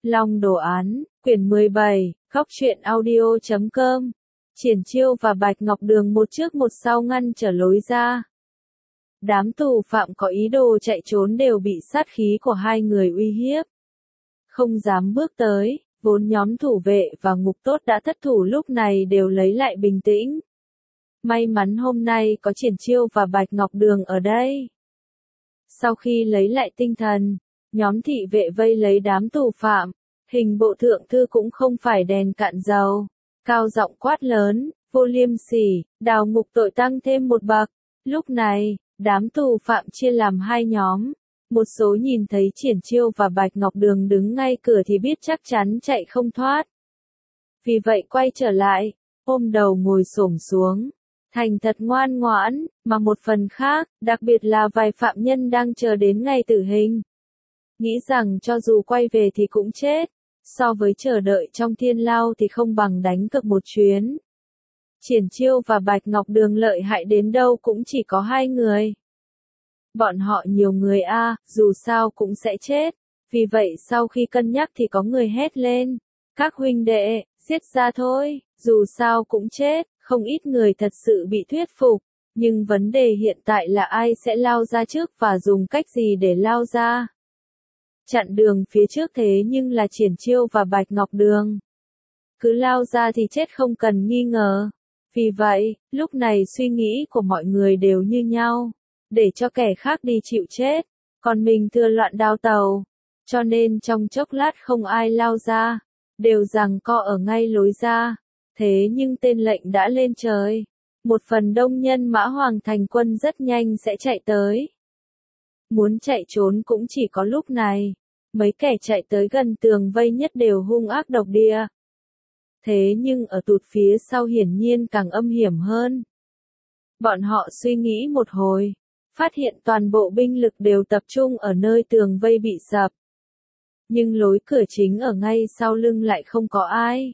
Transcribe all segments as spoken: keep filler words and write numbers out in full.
Long đồ án, quyển mười bảy, góc truyện audio chấm com. Triển Chiêu và Bạch Ngọc Đường một trước một sau ngăn trở lối ra. Đám tù phạm có ý đồ chạy trốn đều bị sát khí của hai người uy hiếp. Không dám bước tới, vốn nhóm thủ vệ và ngục tốt đã thất thủ lúc này đều lấy lại bình tĩnh. May mắn hôm nay có Triển Chiêu và Bạch Ngọc Đường ở đây. Sau khi lấy lại tinh thần, nhóm thị vệ vây lấy đám tù phạm, hình bộ thượng thư cũng không phải đèn cạn dầu, cao giọng quát lớn, vô liêm sỉ, đào ngục tội tăng thêm một bậc. Lúc này, đám tù phạm chia làm hai nhóm, một số nhìn thấy Triển Chiêu và Bạch Ngọc Đường đứng ngay cửa thì biết chắc chắn chạy không thoát. Vì vậy quay trở lại, ôm đầu ngồi xổm xuống, thành thật ngoan ngoãn, mà một phần khác, đặc biệt là vài phạm nhân đang chờ đến ngày tử hình. Nghĩ rằng cho dù quay về thì cũng chết, so với chờ đợi trong thiên lao thì không bằng đánh cược một chuyến. Triển Chiêu và Bạch Ngọc Đường lợi hại đến đâu cũng chỉ có hai người. Bọn họ nhiều người a, à, dù sao cũng sẽ chết. Vì vậy sau khi cân nhắc thì có người hét lên, các huynh đệ, giết ra thôi, dù sao cũng chết. Không ít người thật sự bị thuyết phục, nhưng vấn đề hiện tại là ai sẽ lao ra trước và dùng cách gì để lao ra. Chặn đường phía trước thế nhưng là Triển Chiêu và Bạch Ngọc Đường. Cứ lao ra thì chết không cần nghi ngờ. Vì vậy, lúc này suy nghĩ của mọi người đều như nhau, để cho kẻ khác đi chịu chết, còn mình thừa loạn đào tàu. Cho nên trong chốc lát không ai lao ra, đều giằng co ở ngay lối ra. Thế nhưng tên lệnh đã lên trời. Một phần đông nhân mã Hoàng Thành quân rất nhanh sẽ chạy tới. Muốn chạy trốn cũng chỉ có lúc này. Mấy kẻ chạy tới gần tường vây nhất đều hung ác độc địa. Thế nhưng ở tụt phía sau hiển nhiên càng âm hiểm hơn. Bọn họ suy nghĩ một hồi, phát hiện toàn bộ binh lực đều tập trung ở nơi tường vây bị sập. Nhưng lối cửa chính ở ngay sau lưng lại không có ai.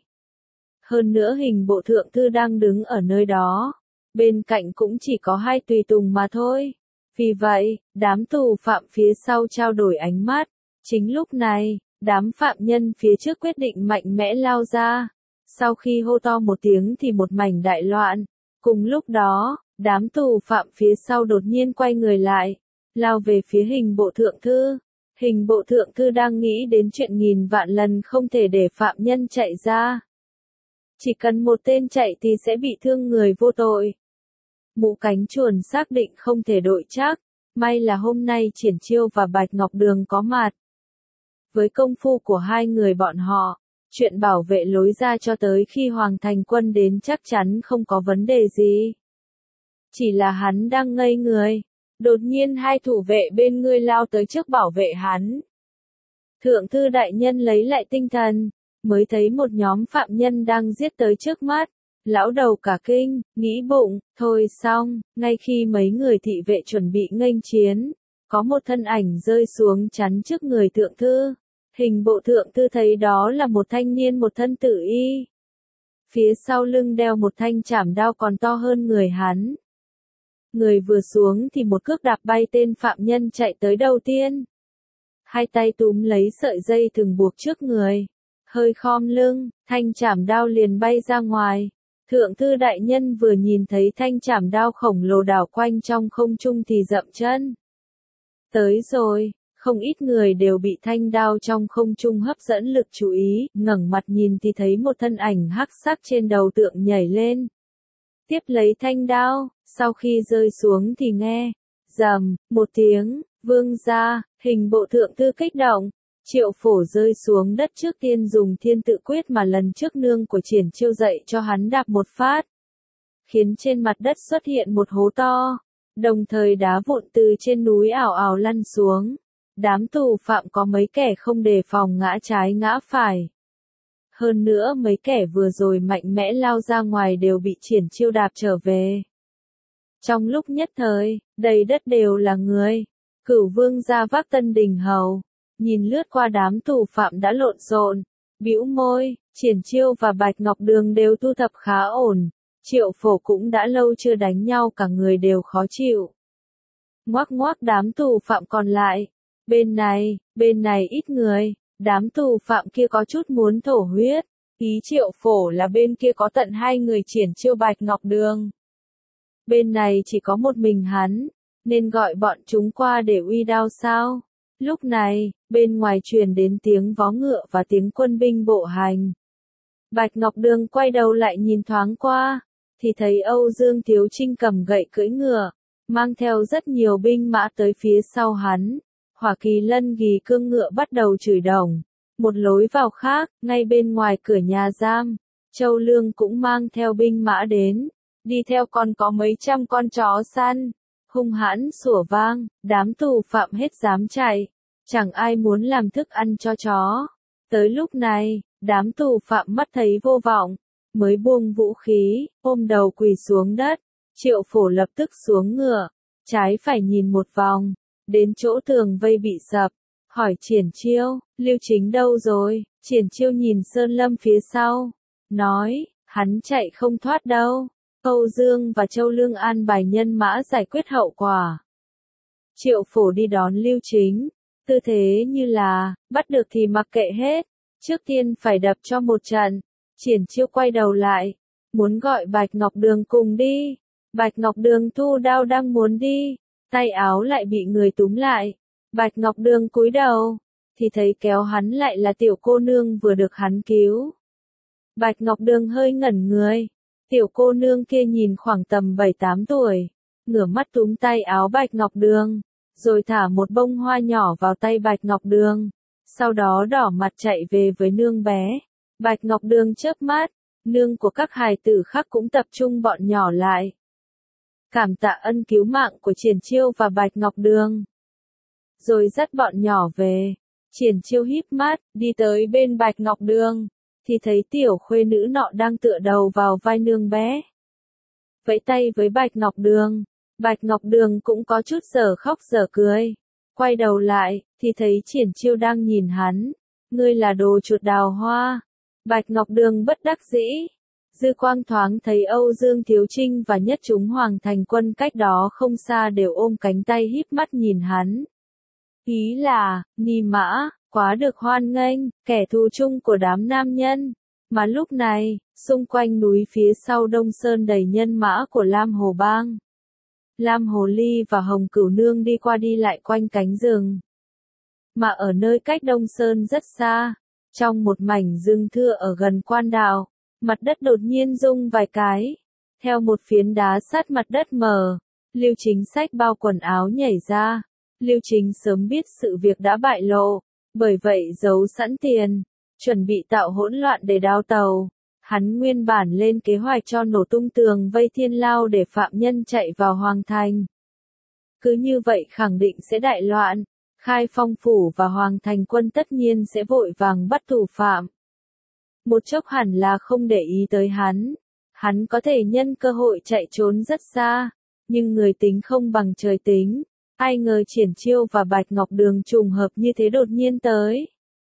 Hơn nữa hình bộ thượng thư đang đứng ở nơi đó. Bên cạnh cũng chỉ có hai tùy tùng mà thôi. Vì vậy, đám tù phạm phía sau trao đổi ánh mắt. Chính lúc này, đám phạm nhân phía trước quyết định mạnh mẽ lao ra. Sau khi hô to một tiếng thì một mảnh đại loạn. Cùng lúc đó, đám tù phạm phía sau đột nhiên quay người lại, lao về phía hình bộ thượng thư. Hình bộ thượng thư đang nghĩ đến chuyện nghìn vạn lần không thể để phạm nhân chạy ra. Chỉ cần một tên chạy thì sẽ bị thương người vô tội. Mũ cánh chuồn xác định không thể đội chắc, may là hôm nay Triển Chiêu và Bạch Ngọc Đường có mặt. Với công phu của hai người bọn họ, chuyện bảo vệ lối ra cho tới khi Hoàng Thành quân đến chắc chắn không có vấn đề gì. Chỉ là hắn đang ngây người, đột nhiên hai thủ vệ bên người lao tới trước bảo vệ hắn. Thượng thư đại nhân lấy lại tinh thần, mới thấy một nhóm phạm nhân đang giết tới trước mắt. Lão đầu cả kinh, nghĩ bụng, thôi xong, ngay khi mấy người thị vệ chuẩn bị nghênh chiến, có một thân ảnh rơi xuống chắn trước người thượng thư. Hình bộ thượng thư thấy đó là một thanh niên một thân tử y. Phía sau lưng đeo một thanh chảm đao còn to hơn người hắn. Người vừa xuống thì một cước đạp bay tên phạm nhân chạy tới đầu tiên. Hai tay túm lấy sợi dây thừng buộc trước người. Hơi khom lưng, thanh chảm đao liền bay ra ngoài. Thượng thư đại nhân vừa nhìn thấy thanh chảm đao khổng lồ đảo quanh trong không trung thì dậm chân. Tới rồi, không ít người đều bị thanh đao trong không trung hấp dẫn lực chú ý, ngẩng mặt nhìn thì thấy một thân ảnh hắc sắc trên đầu tượng nhảy lên. Tiếp lấy thanh đao, sau khi rơi xuống thì nghe, rầm, một tiếng, vương ra, hình bộ thượng thư kích động. Triệu Phổ rơi xuống đất trước tiên dùng thiên tự quyết mà lần trước nương của Triển Chiêu dạy cho hắn đạp một phát. Khiến trên mặt đất xuất hiện một hố to, đồng thời đá vụn từ trên núi ảo ảo lăn xuống. Đám tù phạm có mấy kẻ không đề phòng ngã trái ngã phải. Hơn nữa mấy kẻ vừa rồi mạnh mẽ lao ra ngoài đều bị Triển Chiêu đạp trở về. Trong lúc nhất thời, đầy đất đều là người. Cửu vương gia vác Tân Đình hầu. Nhìn lướt qua đám tù phạm đã lộn xộn, bĩu môi, Triển Chiêu và Bạch Ngọc Đường đều thu thập khá ổn. Triệu Phổ cũng đã lâu chưa đánh nhau cả người đều khó chịu. Ngoác ngoác đám tù phạm còn lại. Bên này, bên này ít người, Đám tù phạm kia có chút muốn thổ huyết. Ý Triệu Phổ là bên kia có tận hai người Triển Chiêu Bạch Ngọc Đường. Bên này chỉ có một mình hắn, nên gọi bọn chúng qua để uy đao sao? Lúc này, bên ngoài truyền đến tiếng vó ngựa và tiếng quân binh bộ hành. Bạch Ngọc Đường quay đầu lại nhìn thoáng qua, thì thấy Âu Dương Thiếu Trinh cầm gậy cưỡi ngựa, mang theo rất nhiều binh mã tới phía sau hắn. Hỏa Kỳ Lân ghi cương ngựa bắt đầu chửi đồng. Một lối vào khác, ngay bên ngoài cửa nhà giam, Châu Lương cũng mang theo binh mã đến, đi theo còn có mấy trăm con chó săn, hung hãn sủa vang, đám tù phạm hết dám chạy, chẳng ai muốn làm thức ăn cho chó. Tới lúc này, đám tù phạm mắt thấy vô vọng, mới buông vũ khí, ôm đầu quỳ xuống đất. Triệu Phổ lập tức xuống ngựa, trái phải nhìn một vòng, đến chỗ tường vây bị sập, hỏi Triển Chiêu, Lưu Chính đâu rồi? Triển Chiêu nhìn Sơn Lâm phía sau, nói, hắn chạy không thoát đâu. Âu Dương và Châu Lương an bài nhân mã giải quyết hậu quả. Triệu Phổ đi đón Lưu Chính, tư thế như là, bắt được thì mặc kệ hết, trước tiên phải đập cho một trận. Triển Chiêu quay đầu lại, muốn gọi Bạch Ngọc Đường cùng đi. Bạch Ngọc Đường thu đao đang muốn đi, tay áo lại bị người túm lại. Bạch Ngọc Đường cúi đầu, thì thấy kéo hắn lại là tiểu cô nương vừa được hắn cứu. Bạch Ngọc Đường hơi ngẩn người, tiểu cô nương kia nhìn khoảng tầm bảy tám tuổi, ngửa mắt túm tay áo Bạch Ngọc Đường, rồi thả một bông hoa nhỏ vào tay Bạch Ngọc Đường, sau đó đỏ mặt chạy về với nương bé. Bạch Ngọc Đường chớp mắt, nương của các hài tử khác cũng tập trung bọn nhỏ lại. Cảm tạ ân cứu mạng của Triển Chiêu và Bạch Ngọc Đường. Rồi dắt bọn nhỏ về. Triển Chiêu híp mắt, đi tới bên Bạch Ngọc Đường, thì thấy tiểu khuê nữ nọ đang tựa đầu vào vai nương bé. Vẫy tay với Bạch Ngọc Đường, Bạch Ngọc Đường cũng có chút dở khóc dở cười. Quay đầu lại, thì thấy Triển Chiêu đang nhìn hắn. Ngươi là đồ chuột đào hoa. Bạch Ngọc Đường bất đắc dĩ. Dư quang thoáng thấy Âu Dương Thiếu Trinh và nhất chúng Hoàng Thành Quân cách đó không xa đều ôm cánh tay híp mắt nhìn hắn. Ý là, Ni Mã, quá được hoan nghênh, kẻ thù chung của đám nam nhân. Mà lúc này, xung quanh núi phía sau Đông Sơn đầy nhân mã của Lam Hồ Bang. Lam Hồ Ly và Hồng Cửu Nương đi qua đi lại quanh cánh rừng. Mà ở nơi cách Đông Sơn rất xa, trong một mảnh rừng thưa ở gần quan đạo, mặt đất đột nhiên rung vài cái. Theo một phiến đá sát mặt đất mờ, Lưu Chính xách bao quần áo nhảy ra. Lưu Chính sớm biết sự việc đã bại lộ, bởi vậy giấu sẵn tiền, chuẩn bị tạo hỗn loạn để đào tàu. Hắn nguyên bản lên kế hoạch cho nổ tung tường vây Thiên Lao để phạm nhân chạy vào Hoàng Thành. Cứ như vậy khẳng định sẽ đại loạn, Khai Phong Phủ và Hoàng Thành Quân tất nhiên sẽ vội vàng bắt thủ phạm. Một chốc hẳn là không để ý tới hắn, hắn có thể nhân cơ hội chạy trốn rất xa, nhưng người tính không bằng trời tính. Ai ngờ Triển Chiêu và Bạch Ngọc Đường trùng hợp như thế đột nhiên tới.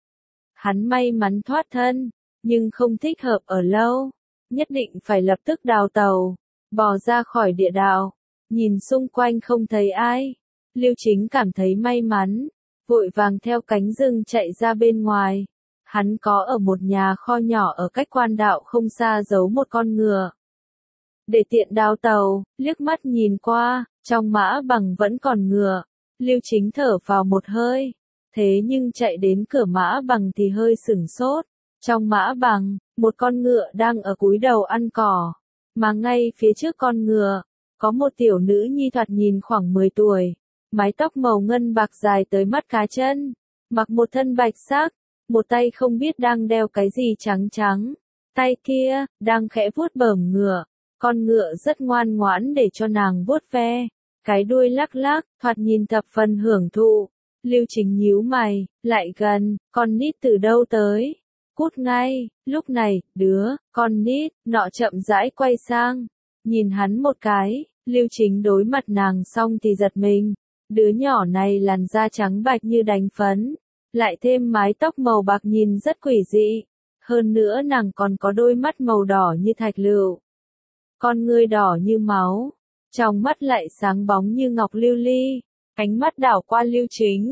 Hắn may mắn thoát thân, nhưng không thích hợp ở lâu, nhất định phải lập tức đào tàu, bò ra khỏi địa đạo, nhìn xung quanh không thấy ai. Lưu Chính cảm thấy may mắn, vội vàng theo cánh rừng chạy ra bên ngoài. Hắn có ở một nhà kho nhỏ ở cách quan đạo không xa giấu một con ngựa. Để tiện đào tàu, liếc mắt nhìn qua, trong mã bằng vẫn còn ngựa. Lưu Chính thở vào một hơi, thế nhưng chạy đến cửa mã bằng thì hơi sửng sốt. Trong mã bằng, một con ngựa đang ở cúi đầu ăn cỏ, mà ngay phía trước con ngựa, có một tiểu nữ nhi thoạt nhìn khoảng mười tuổi, mái tóc màu ngân bạc dài tới mắt cá chân, mặc một thân bạch sắc, một tay không biết đang đeo cái gì trắng trắng, tay kia, đang khẽ vuốt bờm ngựa, con ngựa rất ngoan ngoãn để cho nàng vuốt ve, cái đuôi lắc lắc, thoạt nhìn thập phần hưởng thụ. Lưu Chính nhíu mày, lại gần, con nít từ đâu tới? Cút ngay. Lúc này, đứa, con nít, nọ chậm rãi quay sang, nhìn hắn một cái. Lưu Chính đối mặt nàng xong thì giật mình, đứa nhỏ này làn da trắng bạch như đánh phấn, lại thêm mái tóc màu bạc nhìn rất quỷ dị, hơn nữa nàng còn có đôi mắt màu đỏ như thạch lựu, con ngươi đỏ như máu, trong mắt lại sáng bóng như ngọc lưu ly. Ánh mắt đảo qua Lưu Chính,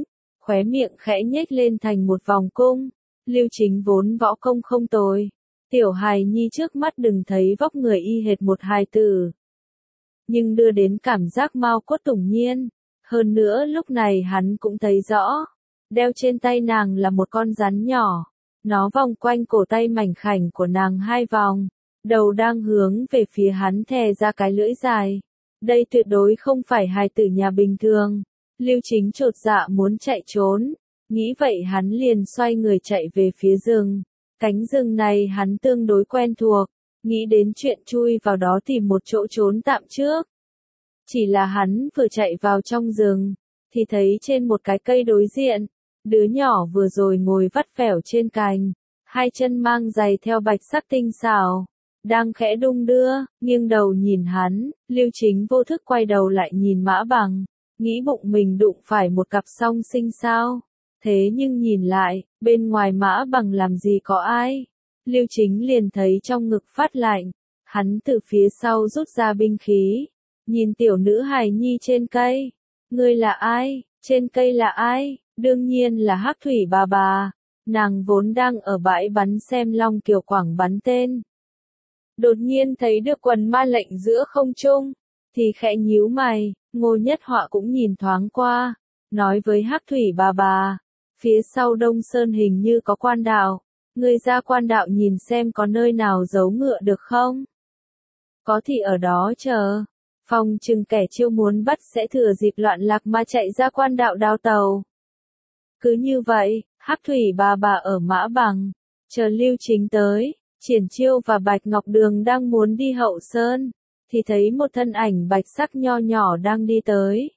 khóe miệng khẽ nhếch lên thành một vòng cung. Lưu Chính vốn võ công không tồi. Tiểu hài nhi trước mắt đừng thấy vóc người y hệt một hài tử. Nhưng đưa đến cảm giác mau cốt tủng nhiên. Hơn nữa lúc này hắn cũng thấy rõ. Đeo trên tay nàng là một con rắn nhỏ. Nó vòng quanh cổ tay mảnh khảnh của nàng hai vòng. Đầu đang hướng về phía hắn thè ra cái lưỡi dài. Đây tuyệt đối không phải hài tử nhà bình thường. Lưu Chính chột dạ muốn chạy trốn. Nghĩ vậy hắn liền xoay người chạy về phía rừng. Cánh rừng này hắn tương đối quen thuộc. Nghĩ đến chuyện chui vào đó tìm một chỗ trốn tạm trước. Chỉ là hắn vừa chạy vào trong rừng. Thì thấy trên một cái cây đối diện. Đứa nhỏ vừa rồi ngồi vắt vẻo trên cành. Hai chân mang giày theo bạch sắc tinh xảo. Đang khẽ đung đưa, nghiêng đầu nhìn hắn. Lưu Chính vô thức quay đầu lại nhìn Mã Bằng. Nghĩ bụng mình đụng phải một cặp song sinh sao. Thế nhưng nhìn lại, bên ngoài Mã Bằng làm gì có ai. Lưu Chính liền thấy trong ngực phát lạnh. Hắn từ phía sau rút ra binh khí. Nhìn tiểu nữ hài nhi trên cây. Ngươi là ai? Trên cây là ai? Đương nhiên là Hắc Thủy bà bà. Nàng vốn đang ở bãi bắn xem Long Kiều Quảng bắn tên. Đột nhiên thấy được quần ma lệnh giữa không trung. Thì khẽ nhíu mày, Ngô Nhất Họa cũng nhìn thoáng qua. Nói với Hắc Thủy bà bà. Phía sau Đông Sơn hình như có quan đạo. Ngươi ra quan đạo nhìn xem có nơi nào giấu ngựa được không? Có thì ở đó chờ. Phòng chừng kẻ chiêu muốn bắt sẽ thừa dịp loạn lạc mà chạy ra quan đạo đào tàu. Cứ như vậy, Hắc Thủy bà bà ở Mã Bằng. Chờ Lưu Chính tới. Triển Chiêu và Bạch Ngọc Đường đang muốn đi Hậu Sơn. Thì thấy một thân ảnh bạch sắc nho nhỏ đang đi tới.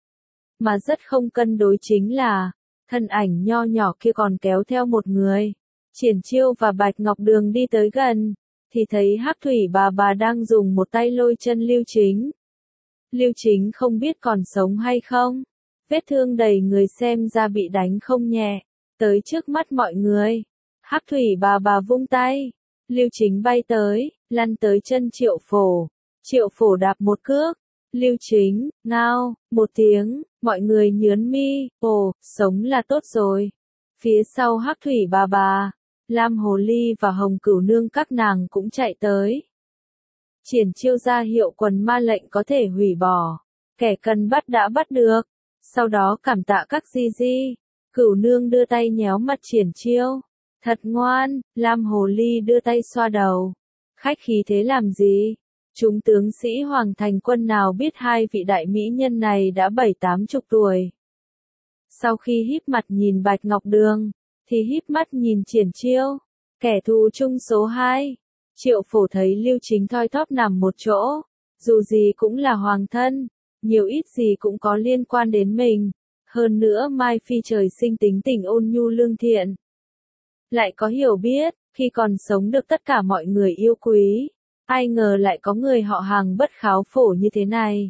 Mà rất không cân đối chính là. Thân ảnh nho nhỏ kia còn kéo theo một người. Triển Chiêu và Bạch Ngọc Đường đi tới gần. Thì thấy Hắc Thủy bà bà đang dùng một tay lôi chân Lưu Chính. Lưu Chính không biết còn sống hay không. Vết thương đầy người xem ra bị đánh không nhẹ. Tới trước mắt mọi người. Hắc Thủy bà bà vung tay. Lưu Chính bay tới, lăn tới chân Triệu Phổ. Triệu Phổ đạp một cước. Lưu Chính, ngao, một tiếng, mọi người nhớn mi, ồ, sống là tốt rồi. Phía sau Hắc Thủy bà bà, Lam Hồ Ly và Hồng Cửu Nương các nàng cũng chạy tới. Triển Chiêu ra hiệu quần ma lệnh có thể hủy bỏ. Kẻ cần bắt đã bắt được. Sau đó cảm tạ các di di. Cửu Nương đưa tay nhéo mặt Triển Chiêu. Thật ngoan, Lam Hồ Ly đưa tay xoa đầu. Khách khí thế làm gì? Chúng tướng sĩ Hoàng Thành Quân nào biết hai vị đại mỹ nhân này đã bảy tám chục tuổi. Sau khi híp mặt nhìn Bạch Ngọc Đường, thì híp mắt nhìn Triển Chiêu. Kẻ thù chung số hai. Triệu Phổ thấy Lưu Chính thoi thóp nằm một chỗ. Dù gì cũng là hoàng thân. Nhiều ít gì cũng có liên quan đến mình. Hơn nữa Mai Phi trời sinh tính tình ôn nhu lương thiện. Lại có hiểu biết, khi còn sống được tất cả mọi người yêu quý. Ai ngờ lại có người họ Hàng bất kháo phổ như thế này.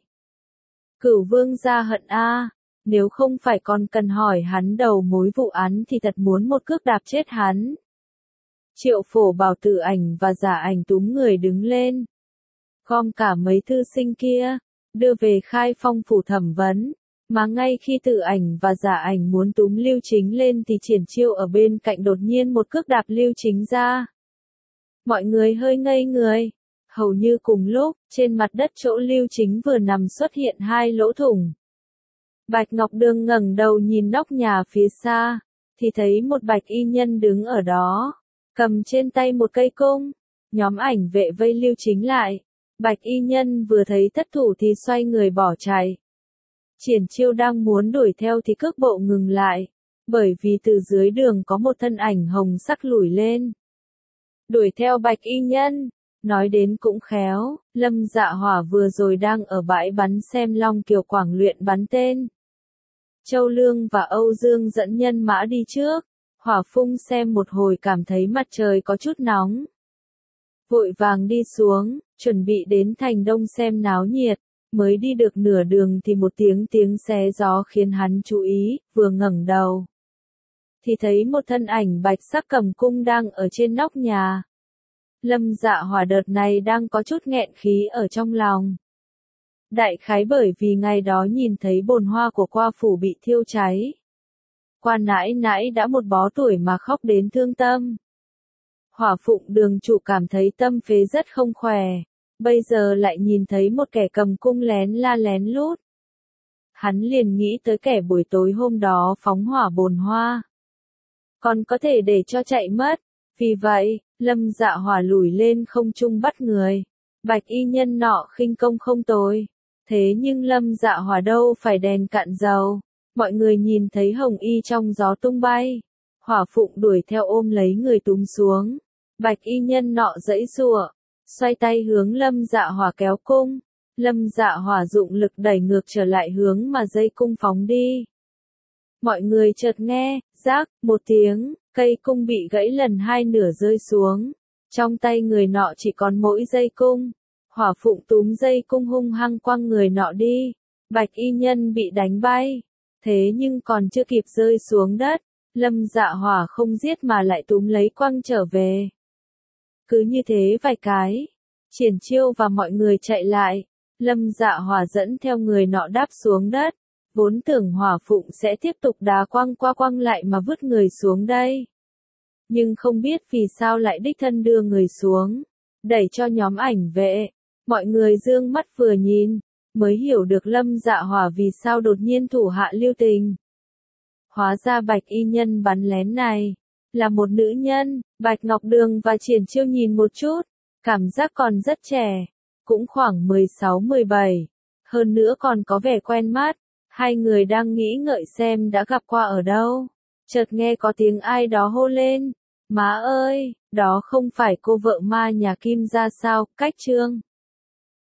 Cửu Vương gia hận a, nếu không phải còn cần hỏi hắn đầu mối vụ án thì thật muốn một cước đạp chết hắn. Triệu Phổ bảo Tử Ảnh và Giả Ảnh túm người đứng lên. Gom cả mấy thư sinh kia, đưa về Khai Phong phủ thẩm vấn. Mà ngay khi Tử Ảnh và Giả Ảnh muốn túm Lưu Chính lên thì Triển Chiêu ở bên cạnh đột nhiên một cước đạp Lưu Chính ra. Mọi người hơi ngây người. Hầu như cùng lúc, trên mặt đất chỗ Lưu Chính vừa nằm xuất hiện hai lỗ thủng. Bạch Ngọc Đường ngẩng đầu nhìn nóc nhà phía xa, thì thấy một bạch y nhân đứng ở đó, cầm trên tay một cây cung. Nhóm ảnh vệ vây Lưu Chính lại. Bạch y nhân vừa thấy thất thủ thì xoay người bỏ chạy. Triển Chiêu đang muốn đuổi theo thì cước bộ ngừng lại, bởi vì từ dưới đường có một thân ảnh hồng sắc lủi lên. Đuổi theo Bạch y nhân, nói đến cũng khéo, Lâm Dạ Hỏa vừa rồi đang ở bãi bắn xem Long Kiều Quảng luyện bắn tên. Châu Lương và Âu Dương dẫn nhân mã đi trước, Hỏa Phung xem một hồi cảm thấy mặt trời có chút nóng. Vội vàng đi xuống, chuẩn bị đến thành Đông xem náo nhiệt. Mới đi được nửa đường thì một tiếng tiếng xé gió khiến hắn chú ý, vừa ngẩng đầu. Thì thấy một thân ảnh bạch sắc cầm cung đang ở trên nóc nhà. Lâm Dạ Hỏa đợt này đang có chút nghẹn khí ở trong lòng. Đại khái bởi vì ngày đó nhìn thấy bồn hoa của qua phủ bị thiêu cháy. Qua nãi nãi đã một bó tuổi mà khóc đến thương tâm. Hỏa Phụng Đường chủ cảm thấy tâm phế rất không khỏe, bây giờ lại nhìn thấy một kẻ cầm cung lén la lén lút. Hắn liền nghĩ tới kẻ buổi tối hôm đó phóng hỏa bồn hoa. Còn có thể để cho chạy mất, vì vậy, Lâm Dạ Hỏa lùi lên không trung bắt người. Bạch y nhân nọ khinh công không tồi, thế nhưng Lâm Dạ Hỏa đâu phải đèn cạn dầu. Mọi người nhìn thấy hồng y trong gió tung bay. Hỏa Phụng đuổi theo ôm lấy người túm xuống. Bạch y nhân nọ giãy giụa, xoay tay hướng Lâm Dạ Hỏa kéo cung. Lâm Dạ Hỏa dụng lực đẩy ngược trở lại hướng mà dây cung phóng đi. Mọi người chợt nghe, rác, một tiếng, cây cung bị gãy lần hai nửa rơi xuống. Trong tay người nọ chỉ còn mỗi dây cung. Hỏa Phụng túm dây cung hung hăng quăng người nọ đi. Bạch y nhân bị đánh bay. Thế nhưng còn chưa kịp rơi xuống đất, Lâm Dạ Hỏa không giết mà lại túm lấy quăng trở về. Cứ như thế vài cái, Triển Chiêu và mọi người chạy lại, Lâm Dạ Hỏa dẫn theo người nọ đáp xuống đất, vốn tưởng Hỏa Phụng sẽ tiếp tục đá quăng qua quăng lại mà vứt người xuống đây. Nhưng không biết vì sao lại đích thân đưa người xuống, đẩy cho nhóm ảnh vệ, mọi người dương mắt vừa nhìn, mới hiểu được Lâm Dạ Hỏa vì sao đột nhiên thủ hạ lưu tình. Hóa ra Bạch y nhân bắn lén này, là một nữ nhân. Bạch Ngọc Đường và Triển Chiêu nhìn một chút, cảm giác còn rất trẻ, cũng khoảng mười sáu mười bảy, hơn nữa còn có vẻ quen mắt. Hai người đang nghĩ ngợi xem đã gặp qua ở đâu, chợt nghe có tiếng ai đó hô lên, má ơi, đó không phải cô vợ ma nhà Kim gia sao, Cách Trương.